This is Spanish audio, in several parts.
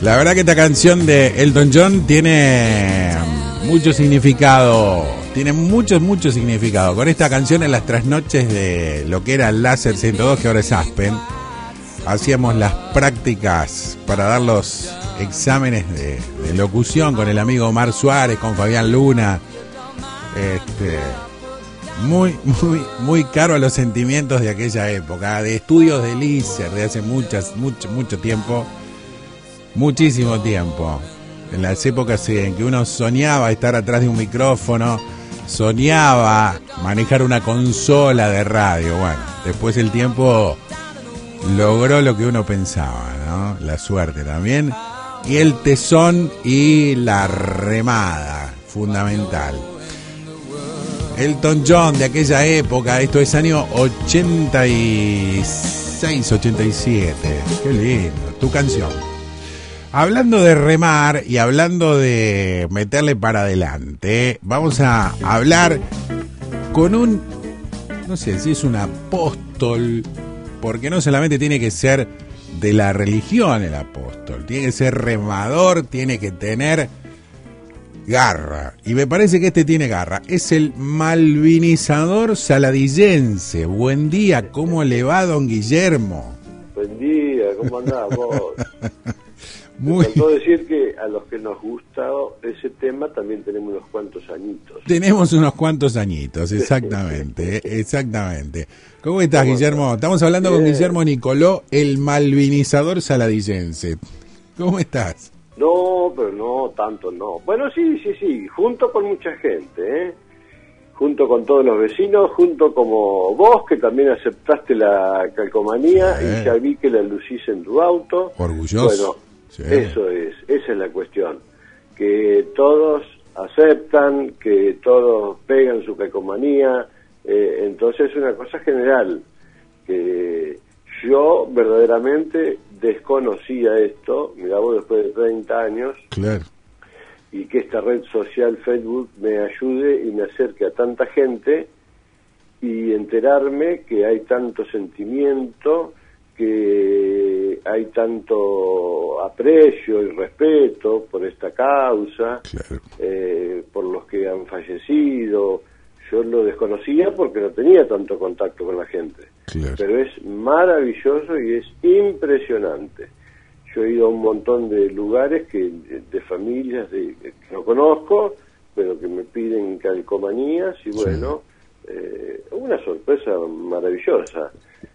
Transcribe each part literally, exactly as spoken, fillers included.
La verdad que esta canción de Elton John tiene mucho significado, tiene mucho, mucho significado. Con esta canción en las trasnoches de lo que era el Láser ciento dos, que ahora es Aspen, hacíamos las prácticas para dar los exámenes de, de locución con el amigo Omar Suárez, con Fabián Luna. Este, muy, muy, muy caro a los sentimientos de aquella época, de estudios de Lícer, de hace muchas, mucho, mucho tiempo, muchísimo tiempo. En las épocas en que uno soñaba estar atrás de un micrófono, soñaba manejar una consola de radio. Bueno, después el tiempo logró lo que uno pensaba, ¿no? La suerte también, y el tesón y la remada, fundamental. Elton John de aquella época, esto es año ochenta y seis, ochenta y siete. Qué lindo, tu canción. Hablando de remar y hablando de meterle para adelante, vamos a hablar con un, no sé si es un apóstol, porque no solamente tiene que ser de la religión el apóstol, tiene que ser remador, tiene que tener garra, y me parece que este tiene garra. Es el malvinizador saladillense. Buen día, ¿cómo le va, don Guillermo? Buen día, ¿cómo andás vos? Muy... Me faltó decir que a los que nos gusta ese tema también tenemos unos cuantos añitos. Tenemos unos cuantos añitos, exactamente, exactamente. ¿Cómo estás, ¿Cómo Guillermo? Estás? Estamos hablando Bien. con Guillermo Nicoló, el malvinizador saladillense. ¿Cómo estás? No, pero no, tanto no. Bueno, sí, sí, sí, junto con mucha gente, ¿eh? Junto con todos los vecinos, junto como vos, que también aceptaste la calcomanía, sí. Y ya vi que la lucís en tu auto. Orgulloso. Bueno, sí. Eso es, esa es la cuestión. Que todos aceptan, que todos pegan su calcomanía, eh, entonces es una cosa general, que yo verdaderamente desconocía esto, mirá vos, después de treinta años, claro, y que esta red social Facebook me ayude y me acerque a tanta gente y enterarme que hay tanto sentimiento, que hay tanto aprecio y respeto por esta causa, claro. eh, por los que han fallecido. Yo lo desconocía porque no tenía tanto contacto con la gente, claro. Pero es maravilloso y es impresionante. Yo he ido a un montón de lugares que de, de familias de, que no conozco, pero que me piden calcomanías y bueno, sí. eh, una sorpresa maravillosa.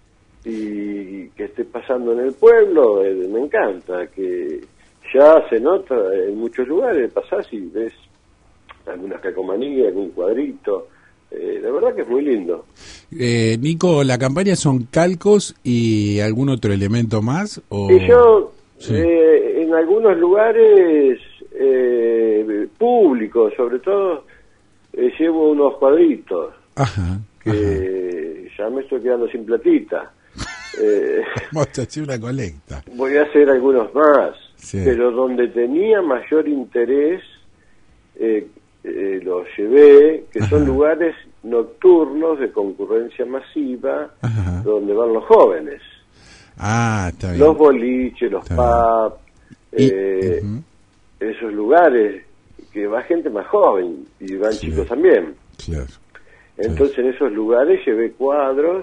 Y que esté pasando en el pueblo, eh, me encanta, que ya se nota en muchos lugares, pasás y ves algunas calcomanías, algún cuadrito. Eh, la verdad que es muy lindo. Eh, Nico, ¿la campaña son calcos y algún otro elemento más? O... Y yo, sí. eh, en algunos lugares eh, públicos, sobre todo, eh, llevo unos cuadritos. Ajá, que ajá. Ya me estoy quedando sin platita. eh, Vamos a hacer una colecta. Voy a hacer algunos más, sí. Pero donde tenía mayor interés, eh, Eh, los llevé, que Ajá. Son lugares nocturnos de concurrencia masiva, Ajá. Donde van los jóvenes. Ah, está bien. Los boliches, los pubs, eh, uh-huh. Esos lugares que va gente más joven y van sí. Chicos también. Claro. Entonces claro. En esos lugares llevé cuadros,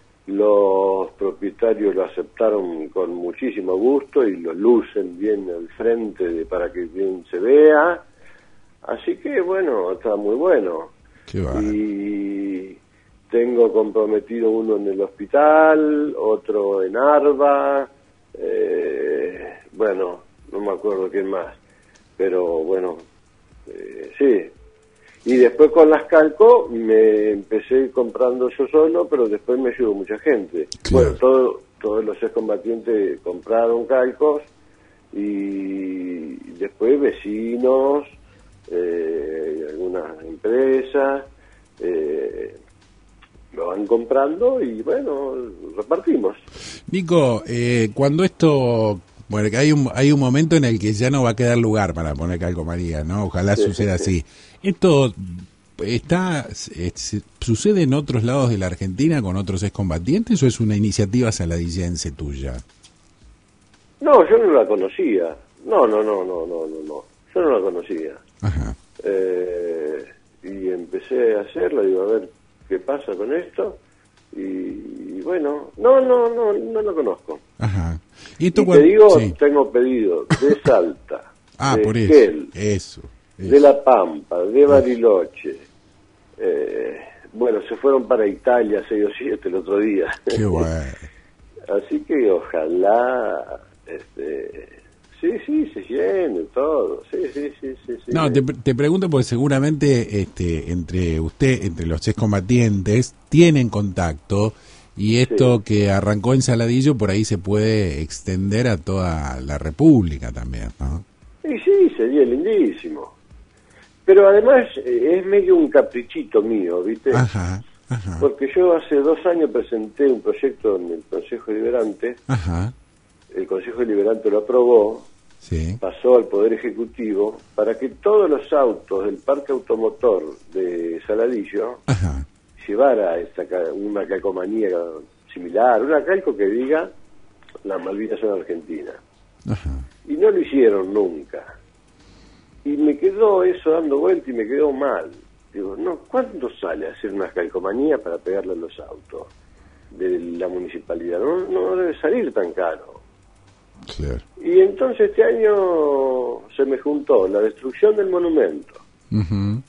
los propietarios lo aceptaron con muchísimo gusto y los lucen bien al frente de, para que bien se vea. Así que, bueno, está muy bueno. Qué va. Y tengo comprometido uno en el hospital, otro en Arba, eh, bueno, no me acuerdo quién más, pero bueno, eh, sí. Y después con las calco me empecé comprando yo solo, pero después me ayudó mucha gente. Claro. Bueno, todo, todos los excombatientes compraron calcos y después vecinos, Eh, algunas empresas eh, lo van comprando y bueno, repartimos. Nico, eh, cuando esto, bueno, que hay un hay un momento en el que ya no va a quedar lugar para poner calcomanía, ¿no? Ojalá sí, suceda sí, sí. así. Esto está es, sucede en otros lados de la Argentina con otros excombatientes o es una iniciativa saladillense tuya? No, yo no la conocía. No, no, no, no, no, no, no. Yo no la conocía. Ajá. Eh, y empecé a hacerla, digo, a ver qué pasa con esto. Y, y bueno, no, no, no, no lo conozco. Ajá. Y, esto y cuando... te digo, sí. tengo pedido de Salta, ah, de por eso. Esquel, Eso, eso. de La Pampa, de Bariloche. Eh, bueno, se fueron para Italia seis o siete el otro día. Qué bueno. Así que ojalá, este, sí, sí, se llene todo, sí, sí, sí, sí. sí. No, te, te pregunto porque seguramente este, entre usted, entre los excombatientes, tienen contacto y esto sí. que arrancó en Saladillo por ahí se puede extender a toda la República también, ¿no? Y sí, sería lindísimo. Pero además eh, es medio un caprichito mío, ¿viste? Ajá. Ajá. Porque yo hace dos años presenté un proyecto en el Consejo Deliberante. Ajá. El Consejo Deliberante lo aprobó, sí. pasó al Poder Ejecutivo, para que todos los autos del parque automotor de Saladillo Ajá. llevara esta, una calcomanía similar, una calco que diga las Malvinas son Argentina. Ajá. Y no lo hicieron nunca. Y me quedó eso dando vuelta y me quedó mal. Digo, no, ¿cuánto sale hacer una calcomanía para pegarle a los autos de la municipalidad? No, no debe salir tan caro. Claro. Y entonces este año se me juntó la destrucción del monumento. Uh-huh.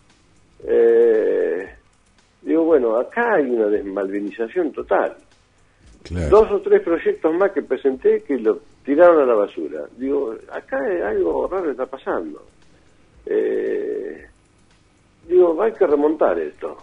eh, digo, bueno, acá hay una desmalvinización total. Claro. Dos o tres proyectos más que presenté que lo tiraron a la basura. Digo, acá algo raro está pasando. Eh... Digo, hay que remontar esto.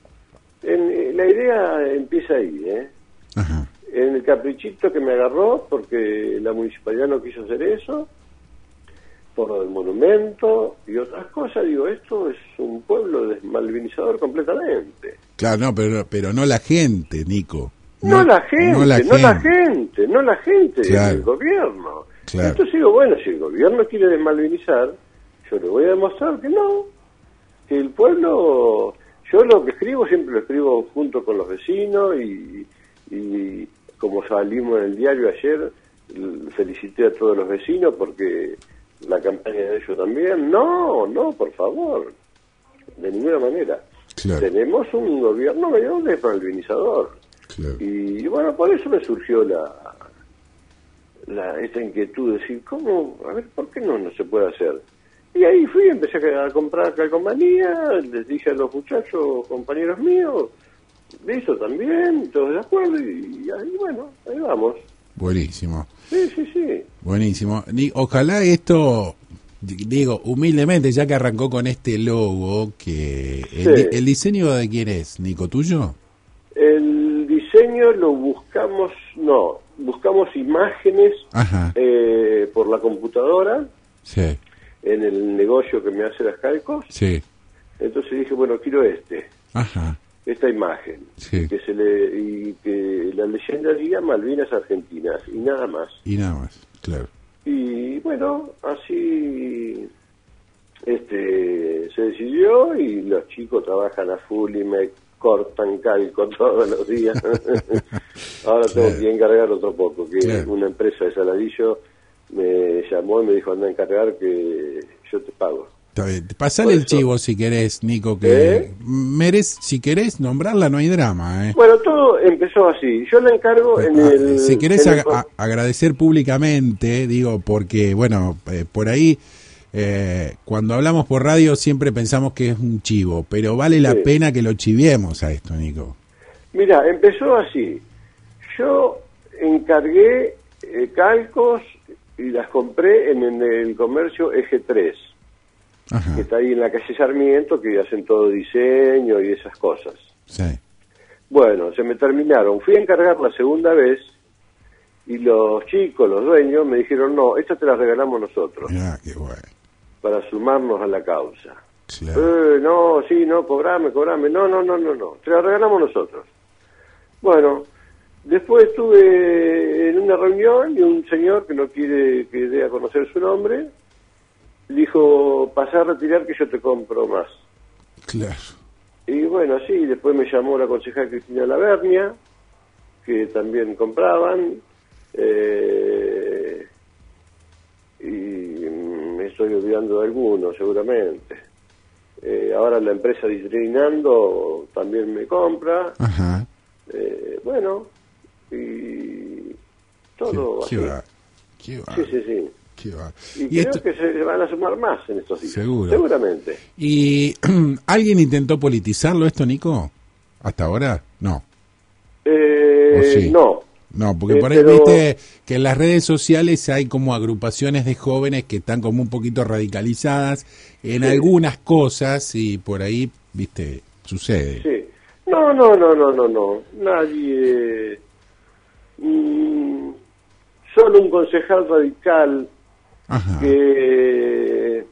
En, la idea empieza ahí, ¿eh? Ajá. En el caprichito que me agarró, porque la municipalidad no quiso hacer eso, por lo del monumento y otras cosas, digo, esto es un pueblo desmalvinizador completamente. Claro, no, pero, pero no la gente, Nico. No, no la gente, no la gente, no la gente, no la gente claro. del gobierno. Claro. Entonces digo, bueno, si el gobierno quiere desmalvinizar, yo le voy a demostrar que no. Que el pueblo, yo lo que escribo siempre lo escribo junto con los vecinos y, y como salimos en el diario ayer, felicité a todos los vecinos porque la campaña de ellos también. No, no, por favor, de ninguna manera. Claro. Tenemos un gobierno medio desmalvinizador. Claro. Y bueno, por eso me surgió la, la esta inquietud de decir, ¿cómo? A ver, ¿por qué no, no se puede hacer? Y ahí fui, empecé a comprar calcomanía, les dije a los muchachos, compañeros míos, listo también, todos de acuerdo, y, y ahí bueno, ahí vamos. Buenísimo. Sí, sí, sí. Buenísimo. Ojalá esto, digo, humildemente, ya que arrancó con este logo, que el, sí. ¿El diseño de quién es, Nico, tuyo? El diseño lo buscamos, no, buscamos imágenes eh, por la computadora. Sí. En el negocio que me hace las calcos. Sí. Entonces dije, bueno, quiero este. Ajá. Esta imagen. Sí. Que se le, y que la leyenda diga Malvinas Argentinas, y nada más. Y nada más, claro. Y bueno, así este se decidió y los chicos trabajan a full y me cortan calco todos los días. Ahora claro. Tengo que encargar otro poco, que claro. Una empresa de Saladillo me llamó y me dijo, anda a encargar que yo te pago. Está bien. Pasale el chivo si querés, Nico, que ¿Eh? merez, si querés nombrarla no hay drama. ¿eh? Bueno, todo empezó así. Yo la encargo pues, en ah, el... Si querés el... a, a, agradecer públicamente, digo, porque, bueno, eh, por ahí, eh, cuando hablamos por radio siempre pensamos que es un chivo, pero vale la sí. pena que lo chiviemos a esto, Nico. Mira, empezó así. Yo encargué eh, calcos y las compré en, en el comercio Eje tres, Ajá. que está ahí en la calle Sarmiento, que hacen todo diseño y esas cosas. Sí. Bueno, se me terminaron. Fui a encargar la segunda vez y los chicos, los dueños, me dijeron, no, esta te la regalamos nosotros. Ah, qué bueno. Para sumarnos a la causa. Claro. Eh, no, sí, no, cobrame, cobrame. No, no, no, no, no. Te la regalamos nosotros. Bueno... Después estuve en una reunión y un señor que no quiere que dé a conocer su nombre dijo, pasá a retirar que yo te compro más. Claro. Y bueno, así, después me llamó la concejal Cristina Lavernia, que también compraban, eh, y estoy olvidando de alguno, seguramente. Eh, ahora la empresa Disneyland también me compra. Ajá. Eh, bueno, y todo ¿Qué, así. qué va? ¿Qué va? Sí, sí, sí. ¿Qué va? Y, Y creo esto- que se van a sumar más en estos días. Seguro. Seguramente. ¿Y alguien intentó politizarlo esto, Nico? ¿Hasta ahora? No. Eh, ¿O sí? No. No, porque Eh, por ahí pero- viste que en las redes sociales hay como agrupaciones de jóvenes que están como un poquito radicalizadas en Sí. algunas cosas y por ahí, viste, sucede. Sí. No, no, no, no, no, no. Nadie. Mm, solo un concejal radical Ajá. que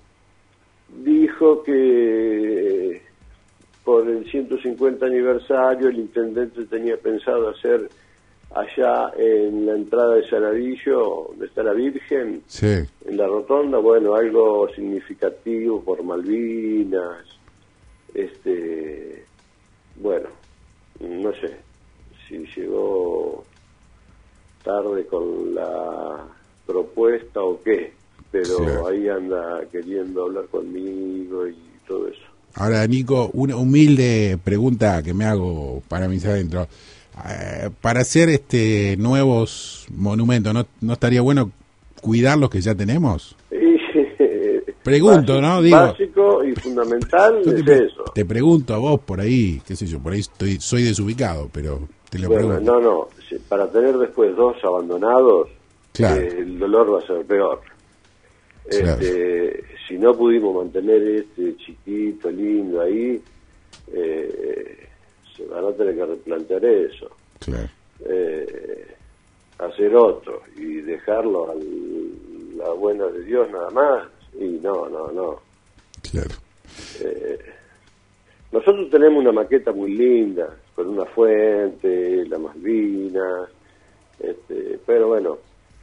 dijo que por el ciento cincuenta aniversario el intendente tenía pensado hacer allá en la entrada de Saladillo, donde está la Virgen, Sí. en la rotonda, bueno, algo significativo por Malvinas, este, bueno, no sé si llegó tarde con la propuesta o qué, pero Sí. ahí anda queriendo hablar conmigo y todo eso. Ahora, Nico, una humilde pregunta que me hago para mis adentro. Eh, para hacer este nuevos monumentos, ¿no, no estaría bueno cuidar los que ya tenemos? Y, Pregunto, básico, ¿no? Digo, básico y fundamental yo es te, pre- eso. te pregunto a vos por ahí, qué sé yo, por ahí estoy, soy desubicado, pero te lo Bueno, pregunto. no, no, si- para tener después dos abandonados, Claro. eh, el dolor va a ser peor. Claro. Este, si no pudimos mantener este chiquito, lindo ahí, eh, se van a tener que replantear eso. Claro. Eh, hacer otro y dejarlo a la buena de Dios nada más, y no, no, no. Claro. Eh, nosotros tenemos una maqueta muy linda, con una fuente, la Malvinas, este, pero bueno,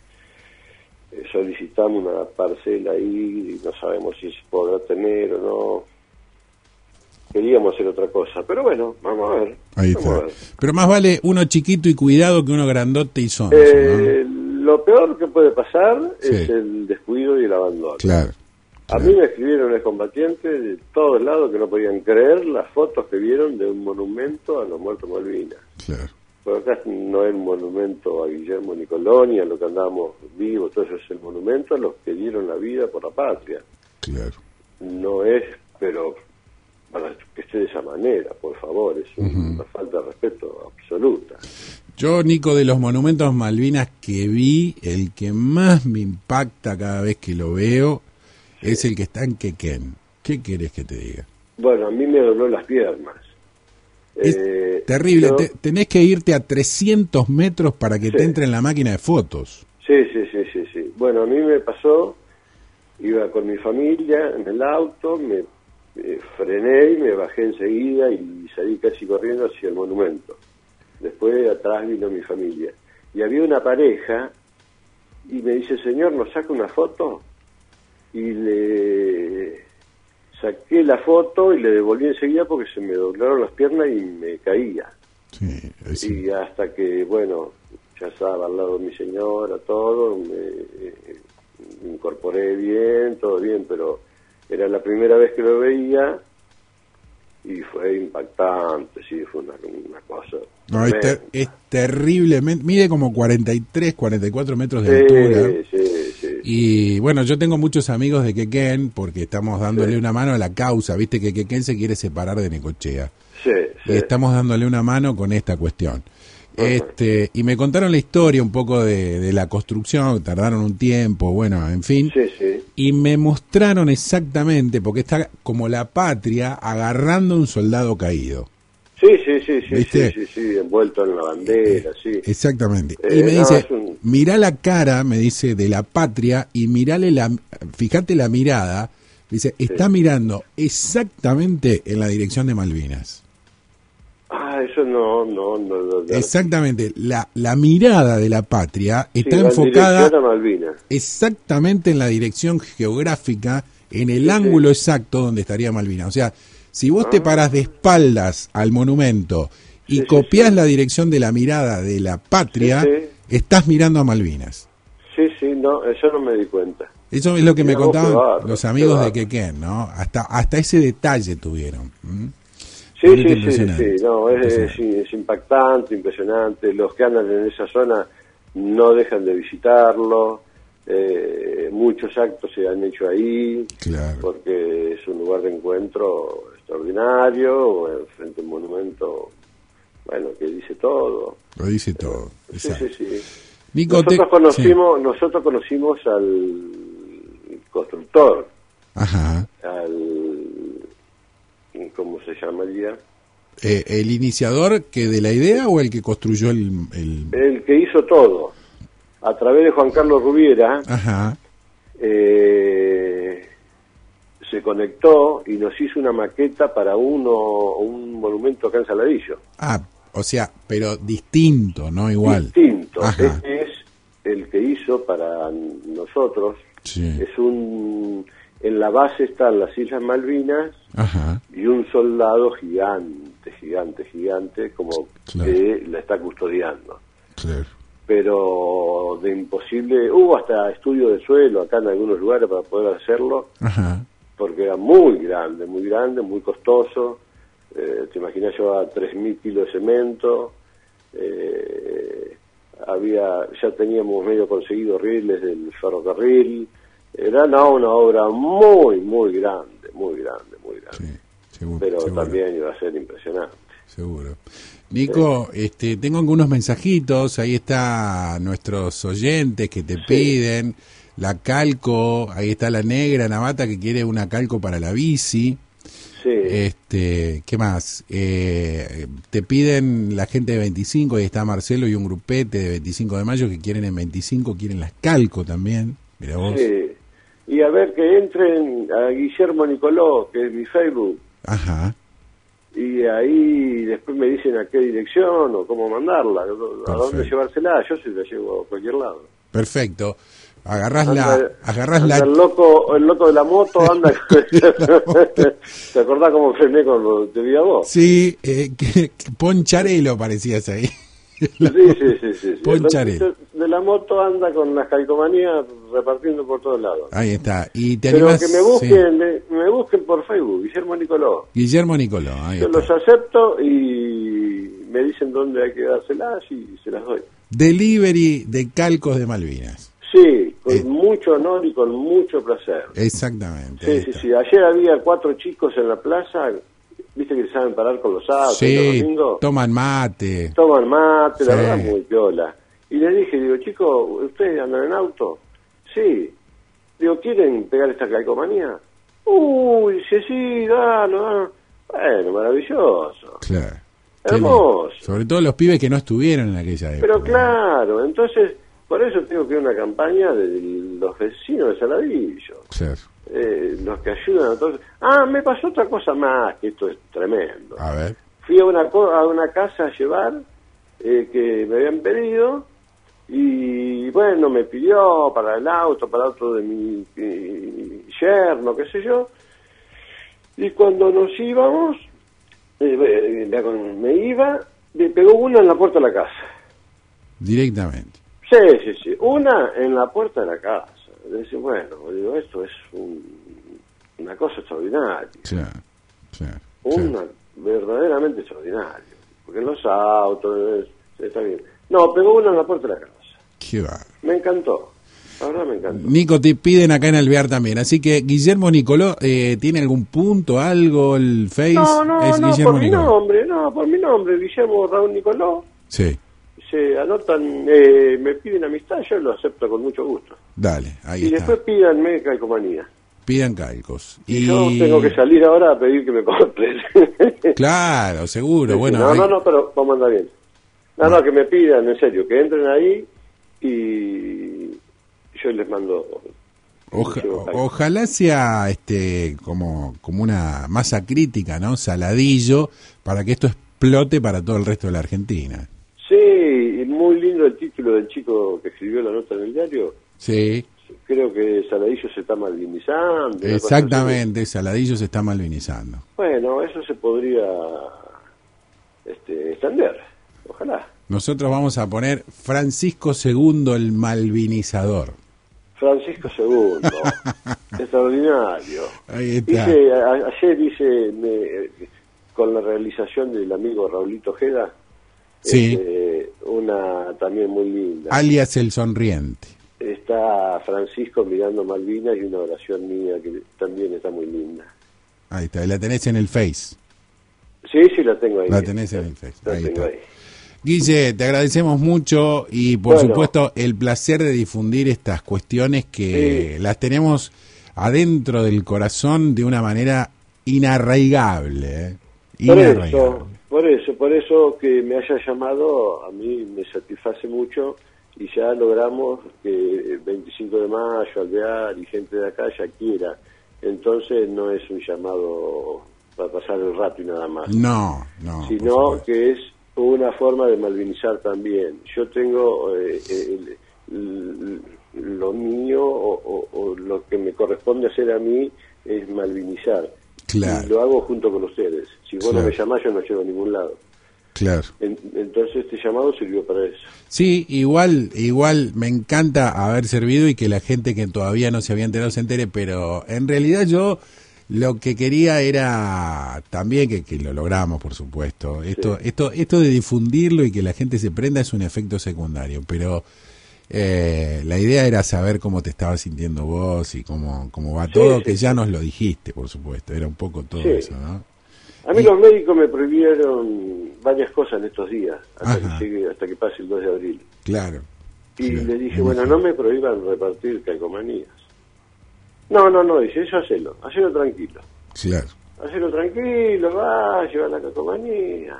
eh, solicitamos una parcela ahí y no sabemos si se podrá tener o no. Queríamos hacer otra cosa, pero bueno, vamos a ver. Ahí vamos a está. ver. Pero más vale uno chiquito y cuidado que uno grandote y sonso, Eh, ¿no? Lo peor que puede pasar Sí. es el descuido y el abandono. Claro. A claro. mí me escribieron excombatientes de todos lados que no podían creer las fotos que vieron de un monumento a los muertos Malvinas. Claro. Pero acá no es un monumento a Guillermo Nicoloni, a lo que andamos vivos, todo eso es el monumento a los que dieron la vida por la patria. Claro. No es, pero para que esté de esa manera, por favor, es un- una falta de respeto absoluta. Yo, Nico, de los monumentos Malvinas que vi, el que más me impacta cada vez que lo veo es el que está en Quequén. ¿Qué querés que te diga? Bueno, a mí me dobló las piernas. Es Eh, terrible. yo- Te- tenés que irte a trescientos metros para que Sí. te entre en la máquina de fotos. Sí, sí, sí, sí, sí. Bueno, a mí me pasó, iba con mi familia en el auto, me eh, frené y me bajé enseguida y salí casi corriendo hacia el monumento. Después atrás vino mi familia. Y había una pareja y me dice, señor, ¿nos saca una foto? Y le saqué la foto y le devolví enseguida porque se me doblaron las piernas y me caía. Sí, es- Y hasta que, bueno, ya estaba al lado de mi señora, todo, me, eh, me incorporé bien, todo bien, pero era la primera vez que lo veía y fue impactante, sí, fue una, una cosa. no, es, ter- tremenda. es terriblemente. Mide como cuarenta y tres, cuarenta y cuatro metros de Sí, altura. sí, sí. Y bueno, yo tengo muchos amigos de Quequén porque estamos dándole Sí. una mano a la causa. Viste que Quequén se quiere separar de Necochea. Sí, sí. Y estamos dándole una mano con esta cuestión. Este, y me contaron la historia un poco de, de la construcción, tardaron un tiempo, bueno, en fin. Sí, sí. Y me mostraron exactamente, porque está como la patria agarrando un soldado caído. Sí, sí, sí, sí, ¿Viste? sí, sí, sí, envuelto en la bandera, sí. Exactamente. Eh, Y me no, dice, es un- mirá la cara, me dice, de la patria y mirale la, fíjate la mirada, dice, está mirando exactamente en la dirección de Malvinas. Ah, eso no, no, no. no, no. Exactamente, la, la mirada de la patria Sí, está va en enfocada dirección a Malvinas. exactamente en la dirección geográfica, en el Sí, ángulo sí. exacto donde estaría Malvinas. O sea, si vos te Ah. parás de espaldas al monumento y Sí, sí, copiás sí. la dirección de la mirada de la patria, Sí, sí. estás mirando a Malvinas. Sí, sí, no, eso no me di cuenta. Eso es lo que me Mira vos, contaban qué bárbaro, los qué amigos de bárbaro. Quequén, ¿no? Hasta hasta ese detalle tuvieron. ¿Mm? Sí, Realmente sí, sí, impresionante, sí, no, es, es, impresionante. es impactante, impresionante. Los que andan en esa zona no dejan de visitarlo. Eh, muchos actos se han hecho ahí, Claro. porque es un lugar de encuentro extraordinario, frente a un monumento, bueno, que dice todo. Lo dice todo. Sí, Exacto. sí, sí. Nico, Nosotros te- conocimos, nosotros conocimos al constructor, sí. Ajá. al, ¿cómo se llamaría? Eh, ¿El iniciador que de la idea o el que construyó el, el... El que hizo todo, a través de Juan Carlos Rubiera, Ajá. eh, se conectó y nos hizo una maqueta para uno un monumento acá en Saladillo. Ah, o sea, pero distinto, no igual. Distinto. Ajá. Este es el que hizo para nosotros. Sí. Es un... En la base están las Islas Malvinas Ajá. y un soldado gigante, gigante, gigante, como Claro. que la está custodiando. Claro. Pero de imposible, hubo hasta estudio de suelo acá en algunos lugares para poder hacerlo, Ajá. porque era muy grande, muy grande, muy costoso. Eh, te imaginas, llevaba tres mil kilos de cemento, eh, había, ya teníamos medio conseguido rieles del ferrocarril. Era no, una obra muy, muy grande, muy grande, muy grande. Sí, seguro. Pero seguro. también iba a ser impresionante. Seguro. Nico, este, tengo algunos mensajitos, ahí está nuestros oyentes que te Sí. piden, la calco, ahí está la negra Navata que quiere una calco para la bici, Sí, este, ¿qué más? Eh, te piden la gente de veinticinco, ahí está Marcelo y un grupete de veinticinco de mayo que quieren en veinticinco, quieren las calco también, mira vos. sí. Y a ver, que entren a Guillermo Nicoló, que es mi Facebook, Ajá, y ahí después me dicen a qué dirección o cómo mandarla, a dónde Perfecto. llevársela. Yo se la llevo a cualquier lado. perfecto. Agarrás Anda- la, agarrás anda la, el loco, el loco de la moto anda. ¿Te acordás cómo frené con lo de Vida Voz? sí, eh, que, que Poncharelo parecías ahí. Sí, sí, sí, sí, sí. Poncharelo. El loquito de la moto anda con las calcomanías repartiendo por todos lados. Ahí está. Y te Pero animás, que me sí. busquen, me, me busquen por Facebook, Guillermo Nicoló. Guillermo Nicoló, ahí Yo está. los acepto y me dicen dónde hay que dárselas y se las doy. Delivery de calcos de Malvinas. Sí, con Eh. mucho honor y con mucho placer. Exactamente. ahí Sí, sí, está. sí. Ayer había cuatro chicos en la plaza, viste que saben parar con los autos los Sí, domingos. toman mate. Toman mate, la Sí. verdad, muy piola. Y les dije, digo, chicos, ¿ustedes andan en auto? Sí. Digo, ¿quieren pegar esta calcomanía? Uy, sí, sí, dalo, dalo. Bueno, maravilloso. Claro. Qué Hermoso. lindo. Sobre todo los pibes que no estuvieron en aquella época. Pero claro, entonces, por eso tengo que ir a una campaña de los vecinos de Saladillo. Claro. Eh, los que ayudan a todos. Ah, me pasó otra cosa más, que esto es tremendo. A ver. Fui a una, co- a una casa a llevar eh, que me habían pedido y bueno, me pidió para el auto, para el auto de mi, mi yerno, qué sé yo. Y cuando nos íbamos, eh, eh, me- me iba, me pegó una en la puerta de la casa. Directamente. Sí, sí, sí, una en la puerta de la casa. Dice, bueno, digo, esto es un- una cosa extraordinaria. Claro. Claro. Una claro. verdaderamente extraordinaria. Porque los autos, es- está bien. No, pegó uno en la puerta de la casa. Qué va. Me encantó. La verdad me encantó. Nico, te piden acá en Alvear también. Así que Guillermo Nicoló, eh, ¿tiene algún punto, algo, el Face? No, no, es no, Guillermo por mi Nicoló. nombre, no, por mi nombre, Guillermo Raúl Nicoló. Sí, Se anotan, eh, me piden amistad, yo lo acepto con mucho gusto. dale, ahí Y está. después pídanme calcomanía. Pidan calcos. Y Y yo tengo que salir ahora a pedir que me compres. Claro, seguro. Bueno, no, hay- no, no, pero vamos a andar bien. No, no, que me pidan, en serio, que entren ahí y yo les mando. Oja- les llevo calco. ojalá sea este como como una masa crítica, ¿no? Saladillo, para que esto explote para todo el resto de la Argentina. Sí, y muy lindo el título del chico que escribió la nota en el diario. Sí, Creo que Saladillo se está malvinizando. una cosa exactamente. Saladillo se está malvinizando. así. Bueno, eso se podría este, extender. Ojalá. Nosotros vamos a poner Francisco segundo el malvinizador. Francisco segundo, extraordinario. Ahí está. Hice, a, ayer hice, me, con la realización del amigo Raulito Ojeda, sí. este, una también muy linda. Alias el Sonriente. Está Francisco mirando Malvinas y una oración mía que también está muy linda. Ahí está, la tenés en el Face. Sí, sí, la tengo ahí. La tenés en el Face. La Ahí tengo está. ahí. Guille, te agradecemos mucho y por Bueno. supuesto el placer de difundir estas cuestiones que Sí. las tenemos adentro del corazón de una manera inarraigable. ¿eh? Por Inarraigable. eso, por eso, por eso que me haya llamado, a mí me satisface mucho y ya logramos que el veinticinco de mayo, Alvear y gente de acá ya quiera. Entonces no es un llamado para pasar el rato y nada más, No, no. por sino supuesto. que es una forma de malvinizar también. Yo tengo eh, el- el- lo mío o, o- o lo que me corresponde hacer a mí es malvinizar. Claro. Y lo hago junto con ustedes. Si vos Claro. no me llamás, yo no llego a ningún lado. Claro. En- entonces este llamado sirvió para eso. Sí, igual, igual me encanta haber servido y que la gente que todavía no se había enterado se entere, pero en realidad yo lo que quería era también que, que lo logramos, por supuesto. Esto, Sí. esto, esto de difundirlo y que la gente se prenda es un efecto secundario, pero eh, la idea era saber cómo te estabas sintiendo vos y cómo, cómo va Sí, todo, sí, que ya sí. nos lo dijiste, por supuesto. Era un poco todo Sí. eso, ¿no? A mí Y- los médicos me prohibieron varias cosas en estos días, hasta Ajá. que llegue, hasta que pase el dos de abril. Claro. Y Claro, le dije, me bueno, imagino. no me prohíban repartir calcomanías. No, no, no, dice, eso hacelo, hacelo tranquilo. Claro. Hacelo tranquilo, va, lleva la calcomanía.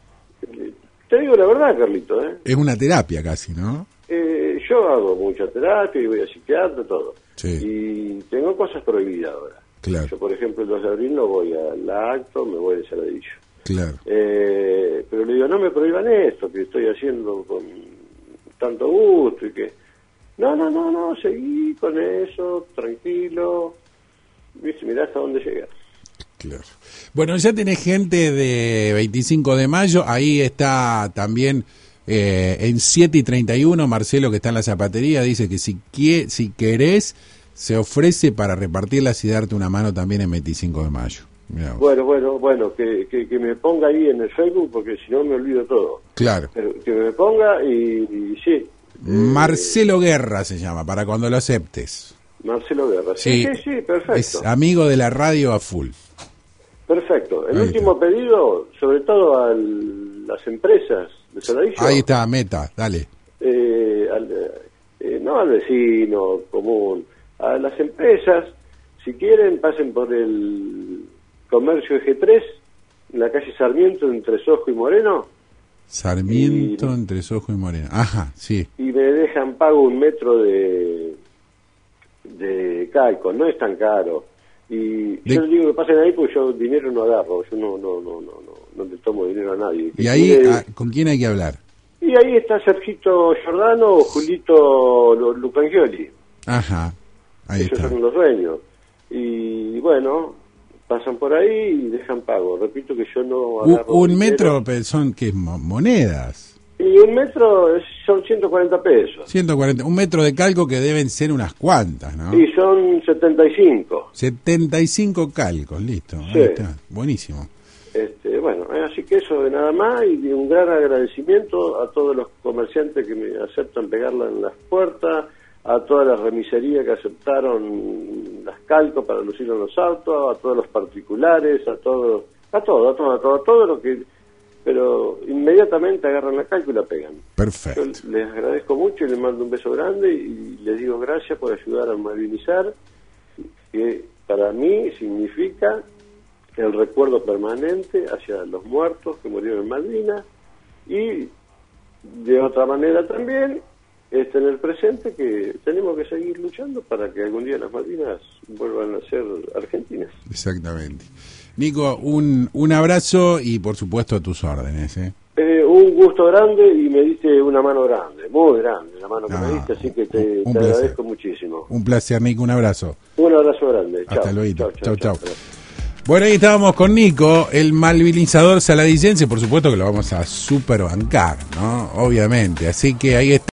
Te digo la verdad, Carlito, ¿eh? Es una terapia casi, ¿no? Eh, yo hago mucha terapia y voy a psiquiatra, todo. Sí. Y tengo cosas prohibidas ahora. Claro. Yo, por ejemplo, el dos de abril no voy al acto, me voy de Saladillo. Claro. Eh, pero le digo, no me prohíban esto, que estoy haciendo con tanto gusto y que... No, no, no, no, seguí con eso, tranquilo. Viste, mirá hasta dónde llegas. Claro. Bueno, ya tenés gente de veinticinco de mayo, ahí está también eh, en siete y treinta y uno, Marcelo, que está en la zapatería, dice que si, quie, si querés, se ofrece para repartirlas y darte una mano también en veinticinco de mayo. Mirá vos. Bueno, bueno, bueno, que, que, que me ponga ahí en el Facebook, porque si no me olvido todo. Claro. Pero que me ponga y, y sí. Marcelo Guerra se llama, para cuando lo aceptes. Marcelo Guerra. Sí, sí, sí, perfecto. Es amigo de la radio a full. Perfecto. El Ahí último está. pedido, sobre todo a las empresas de Saladillo. Ahí está, meta, dale. Eh, al, eh, no al vecino común, a las empresas, si quieren, pasen por el comercio Eje tres, en la calle Sarmiento, entre Sojo y Moreno, Sarmiento Y- entre Sojo y Moreno. Ajá, sí. y me dejan pago un metro de, de calco, no es tan caro. Y De- yo les digo que pasen ahí porque yo dinero no agarro, yo no no no no no, no le tomo dinero a nadie. Y ahí, Quiere- ah, ¿con quién hay que hablar? y ahí está Sergito Giordano o Julito Lu- Lucangioli. Ajá, ahí Ellos está. son los dueños. Y bueno, pasan por ahí y dejan pago. Repito que yo no U- agarro un dinero. metro pe- son que monedas. Y un metro es- son ciento cuarenta pesos. ciento cuarenta, un metro de calco que deben ser unas cuantas, ¿no? Y son setenta y cinco. setenta y cinco calcos, listo. Sí. Ahí está, buenísimo. Este, bueno, eh, así que eso de nada más y de un gran agradecimiento a todos los comerciantes que me aceptan pegarla en las puertas, a toda la remisería que aceptaron las calcos para lucir en los autos, a todos los particulares, a todos, a todo, a todo, a todo, a todo lo que, pero inmediatamente agarran la calco y la pegan. Yo Perfecto. les agradezco mucho y les mando un beso grande y les digo gracias por ayudar a malvinizar, que para mí significa el recuerdo permanente hacia los muertos que murieron en Malvinas y de otra manera también es tener presente que tenemos que seguir luchando para que algún día las Malvinas vuelvan a ser argentinas. Exactamente. Nico, un, un abrazo y por supuesto a tus órdenes, ¿eh? Eh, un gusto grande y me diste una mano grande, muy grande la mano que Ah, me diste, así que te, un te placer. agradezco muchísimo. Un placer, Nico, un abrazo. Un abrazo grande. Hasta Chao, luego. chao, Chau, chao, chau. chao. Bueno, ahí estábamos con Nico, el malvinizador saladillense, por supuesto que lo vamos a superbancar, ¿no? Obviamente, así que ahí está.